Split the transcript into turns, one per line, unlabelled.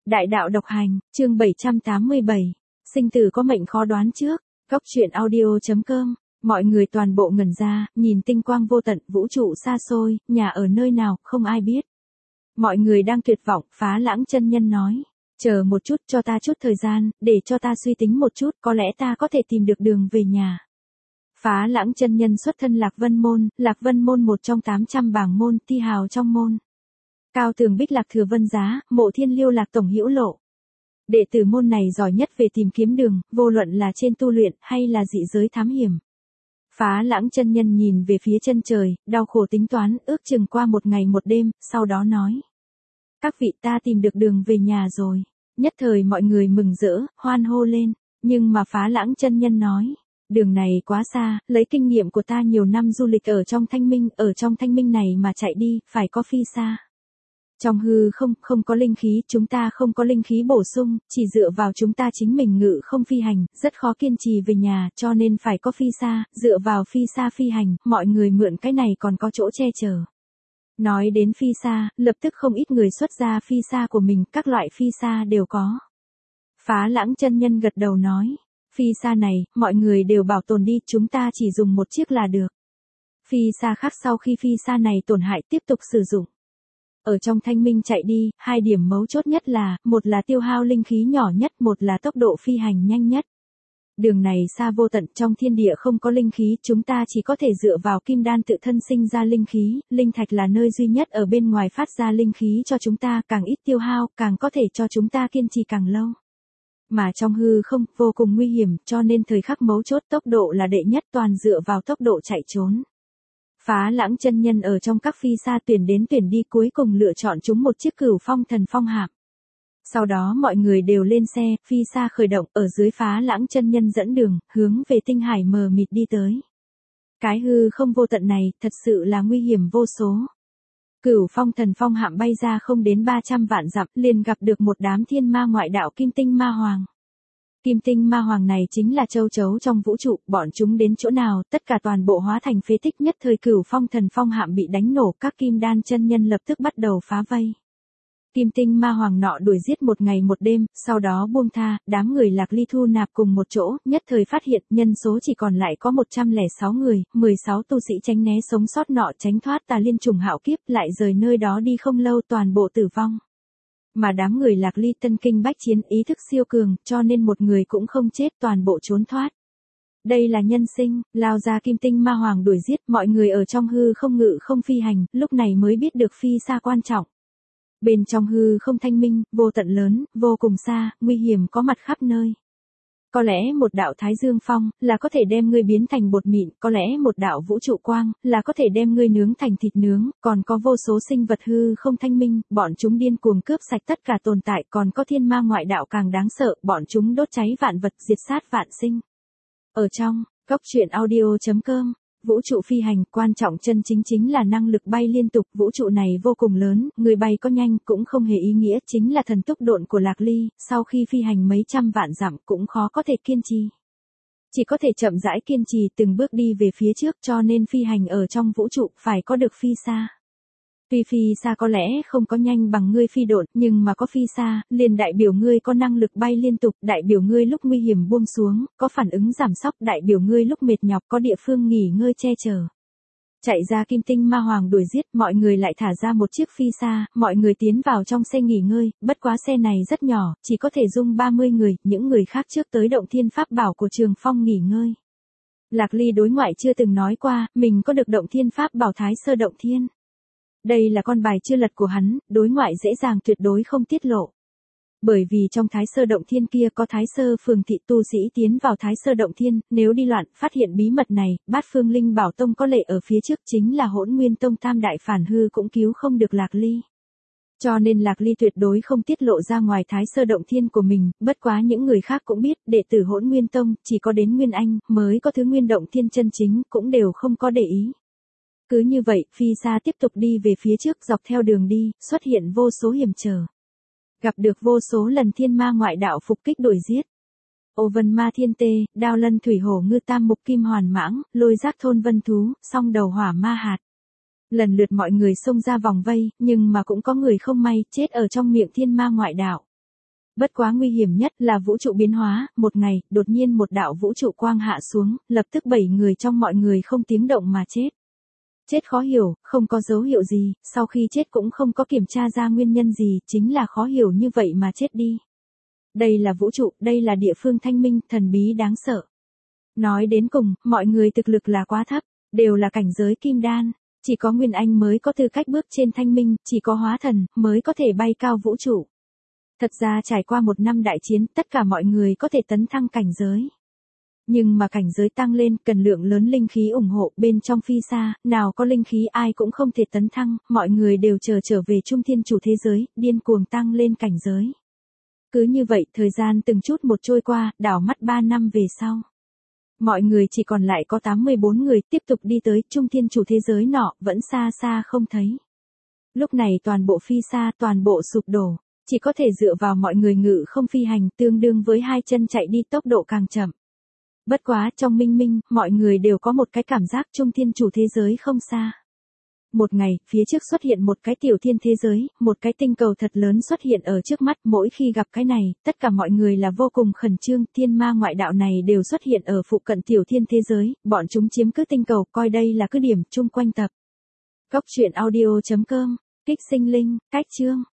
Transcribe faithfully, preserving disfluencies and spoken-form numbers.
Đại đạo độc hành, chương bảy trăm tám mươi bảy. Sinh tử có mệnh khó đoán trước. Góc truyện audio.com. Mọi người toàn bộ ngẩn ra, nhìn tinh quang vô tận, vũ trụ xa xôi, nhà ở nơi nào, không ai biết. Mọi người đang tuyệt vọng, Phá Lãng chân nhân nói. Chờ một chút, cho ta chút thời gian, để cho ta suy tính một chút, có lẽ ta có thể tìm được đường về nhà. Phá Lãng chân nhân xuất thân Lạc Vân Môn, Lạc Vân Môn một trong tám trăm bảng môn, thi hào trong môn. Cao tường Bích Lạc Thừa Vân Giá, Mộ Thiên Liêu Lạc Tổng Hữu Lộ. Đệ tử môn này giỏi nhất về tìm kiếm đường, vô luận là trên tu luyện hay là dị giới thám hiểm. Phá Lãng chân nhân nhìn về phía chân trời, đau khổ tính toán, ước chừng qua một ngày một đêm, sau đó nói: các vị, ta tìm được đường về nhà rồi. Nhất thời mọi người mừng rỡ, hoan hô lên. Nhưng mà Phá Lãng chân nhân nói: đường này quá xa, lấy kinh nghiệm của ta nhiều năm du lịch ở trong thanh minh, ở trong thanh minh này mà chạy đi, phải có phi xa. Trong hư không, không có linh khí, chúng ta không có linh khí bổ sung, chỉ dựa vào chúng ta chính mình ngự không phi hành, rất khó kiên trì về nhà, cho nên phải có phi xa, dựa vào phi xa phi hành, mọi người mượn cái này còn có chỗ che chở. Nói đến phi xa, lập tức không ít người xuất ra phi xa của mình, các loại phi xa đều có. Phá Lãng chân nhân gật đầu nói: phi xa này, mọi người đều bảo tồn đi, chúng ta chỉ dùng một chiếc là được. Phi xa khác sau khi phi xa này tổn hại tiếp tục sử dụng. Ở trong thanh minh chạy đi, hai điểm mấu chốt nhất là, một là tiêu hao linh khí nhỏ nhất, một là tốc độ phi hành nhanh nhất. Đường này xa vô tận, trong thiên địa không có linh khí, chúng ta chỉ có thể dựa vào kim đan tự thân sinh ra linh khí, linh thạch là nơi duy nhất ở bên ngoài phát ra linh khí cho chúng ta, càng ít tiêu hao, càng có thể cho chúng ta kiên trì càng lâu. Mà trong hư không, vô cùng nguy hiểm, cho nên thời khắc mấu chốt tốc độ là đệ nhất, toàn dựa vào tốc độ chạy trốn. Phá Lãng chân nhân ở trong các phi xa tuyển đến tuyển đi, cuối cùng lựa chọn chúng một chiếc Cửu Phong Thần Phong hạm. Sau đó mọi người đều lên xe, phi xa khởi động, ở dưới Phá Lãng chân nhân dẫn đường, hướng về tinh hải mờ mịt đi tới. Cái hư không vô tận này, thật sự là nguy hiểm vô số. Cửu Phong Thần Phong hạm bay ra không đến ba trăm vạn dặm, liền gặp được một đám thiên ma ngoại đạo kim tinh ma hoàng. Kim tinh ma hoàng này chính là châu chấu trong vũ trụ, bọn chúng đến chỗ nào, tất cả toàn bộ hóa thành phế tích. Nhất thời Cửu Phong Thần Phong hạm bị đánh nổ, các kim đan chân nhân lập tức bắt đầu phá vây. Kim tinh ma hoàng nọ đuổi giết một ngày một đêm, sau đó buông tha, đám người Lạc Ly thu nạp cùng một chỗ, nhất thời phát hiện nhân số chỉ còn lại có một trăm lẻ sáu người, mười sáu tu sĩ tránh né sống sót nọ tránh thoát tà liên trùng hạo kiếp, lại rời nơi đó đi không lâu toàn bộ tử vong. Mà đám người Lạc Ly tân kinh bách chiến, ý thức siêu cường, cho nên một người cũng không chết, toàn bộ trốn thoát. Đây là nhân sinh, lao ra kim tinh ma hoàng đuổi giết, mọi người ở trong hư không ngự không phi hành, lúc này mới biết được phi xa quan trọng. Bên trong hư không thanh minh, vô tận lớn, vô cùng xa, nguy hiểm có mặt khắp nơi. Có lẽ một đạo Thái Dương Phong, là có thể đem ngươi biến thành bột mịn, có lẽ một đạo Vũ Trụ Quang, là có thể đem ngươi nướng thành thịt nướng, còn có vô số sinh vật hư không thanh minh, bọn chúng điên cuồng cướp sạch tất cả tồn tại, còn có thiên ma ngoại đạo càng đáng sợ, bọn chúng đốt cháy vạn vật, diệt sát vạn sinh. Ở trong, góc truyện audio.com. Vũ trụ phi hành, quan trọng chân chính chính là năng lực bay liên tục, vũ trụ này vô cùng lớn, người bay có nhanh cũng không hề ý nghĩa, chính là thần tốc độn của Lạc Ly, sau khi phi hành mấy trăm vạn dặm cũng khó có thể kiên trì. Chỉ có thể chậm rãi kiên trì từng bước đi về phía trước, cho nên phi hành ở trong vũ trụ phải có được phi xa. Tuy phi xa có lẽ không có nhanh bằng ngươi phi độn, nhưng mà có phi xa, liền đại biểu ngươi có năng lực bay liên tục, đại biểu ngươi lúc nguy hiểm buông xuống, có phản ứng giảm sóc, đại biểu ngươi lúc mệt nhọc có địa phương nghỉ ngơi che chở. Chạy ra kim tinh ma hoàng đuổi giết, mọi người lại thả ra một chiếc phi xa, mọi người tiến vào trong xe nghỉ ngơi, bất quá xe này rất nhỏ, chỉ có thể dung ba mươi người, những người khác trước tới động thiên pháp bảo của Trường Phong nghỉ ngơi. Lạc Ly đối ngoại chưa từng nói qua, mình có được động thiên pháp bảo Thái Sơ Động Thiên. Đây là con bài chưa lật của hắn, đối ngoại dễ dàng tuyệt đối không tiết lộ. Bởi vì trong Thái Sơ Động Thiên kia có Thái Sơ Phường thị tu sĩ tiến vào Thái Sơ Động Thiên, nếu đi loạn, phát hiện bí mật này, Bát Phương Linh Bảo Tông có lệ ở phía trước chính là Hỗn Nguyên Tông tam đại phản hư cũng cứu không được Lạc Ly. Cho nên Lạc Ly tuyệt đối không tiết lộ ra ngoài Thái Sơ Động Thiên của mình, bất quá những người khác cũng biết, đệ tử Hỗn Nguyên Tông, chỉ có đến Nguyên Anh, mới có thứ Nguyên Động Thiên chân chính, cũng đều không có để ý. Cứ như vậy, phi xa tiếp tục đi về phía trước, dọc theo đường đi, xuất hiện vô số hiểm trở. Gặp được vô số lần thiên ma ngoại đạo phục kích đuổi giết. Ô Vân Ma Thiên Tê, Đao Lân Thủy Hổ Ngư Tam Mục Kim Hoàn Mãng, Lôi Giác Thôn Vân Thú, Song Đầu Hỏa Ma Hạt. Lần lượt mọi người xông ra vòng vây, nhưng mà cũng có người không may, chết ở trong miệng thiên ma ngoại đạo. Bất quá nguy hiểm nhất là vũ trụ biến hóa, một ngày, đột nhiên một đạo vũ trụ quang hạ xuống, lập tức bảy người trong mọi người không tiếng động mà chết. Chết khó hiểu, không có dấu hiệu gì, sau khi chết cũng không có kiểm tra ra nguyên nhân gì, chính là khó hiểu như vậy mà chết đi. Đây là vũ trụ, đây là địa phương thanh minh, thần bí đáng sợ. Nói đến cùng, mọi người thực lực là quá thấp, đều là cảnh giới kim đan. Chỉ có Nguyên Anh mới có tư cách bước trên thanh minh, chỉ có hóa thần, mới có thể bay cao vũ trụ. Thật ra trải qua một năm đại chiến, tất cả mọi người có thể tấn thăng cảnh giới. Nhưng mà cảnh giới tăng lên, cần lượng lớn linh khí ủng hộ, bên trong phi xa, nào có linh khí ai cũng không thể tấn thăng, mọi người đều chờ trở về trung thiên chủ thế giới, điên cuồng tăng lên cảnh giới. Cứ như vậy, thời gian từng chút một trôi qua, đảo mắt ba năm về sau. Mọi người chỉ còn lại có tám mươi bốn người, tiếp tục đi tới trung thiên chủ thế giới nọ, vẫn xa xa không thấy. Lúc này toàn bộ phi xa, toàn bộ sụp đổ, chỉ có thể dựa vào mọi người ngự không phi hành, tương đương với hai chân chạy đi tốc độ càng chậm. Bất quá, trong minh minh, mọi người đều có một cái cảm giác trung thiên chủ thế giới không xa. Một ngày, phía trước xuất hiện một cái tiểu thiên thế giới, một cái tinh cầu thật lớn xuất hiện ở trước mắt, mỗi khi gặp cái này, tất cả mọi người là vô cùng khẩn trương, thiên ma ngoại đạo này đều xuất hiện ở phụ cận tiểu thiên thế giới, bọn chúng chiếm cứ tinh cầu, coi đây là cứ điểm chung quanh tập. Góc truyện audio chấm com, kích sinh linh, cách chương.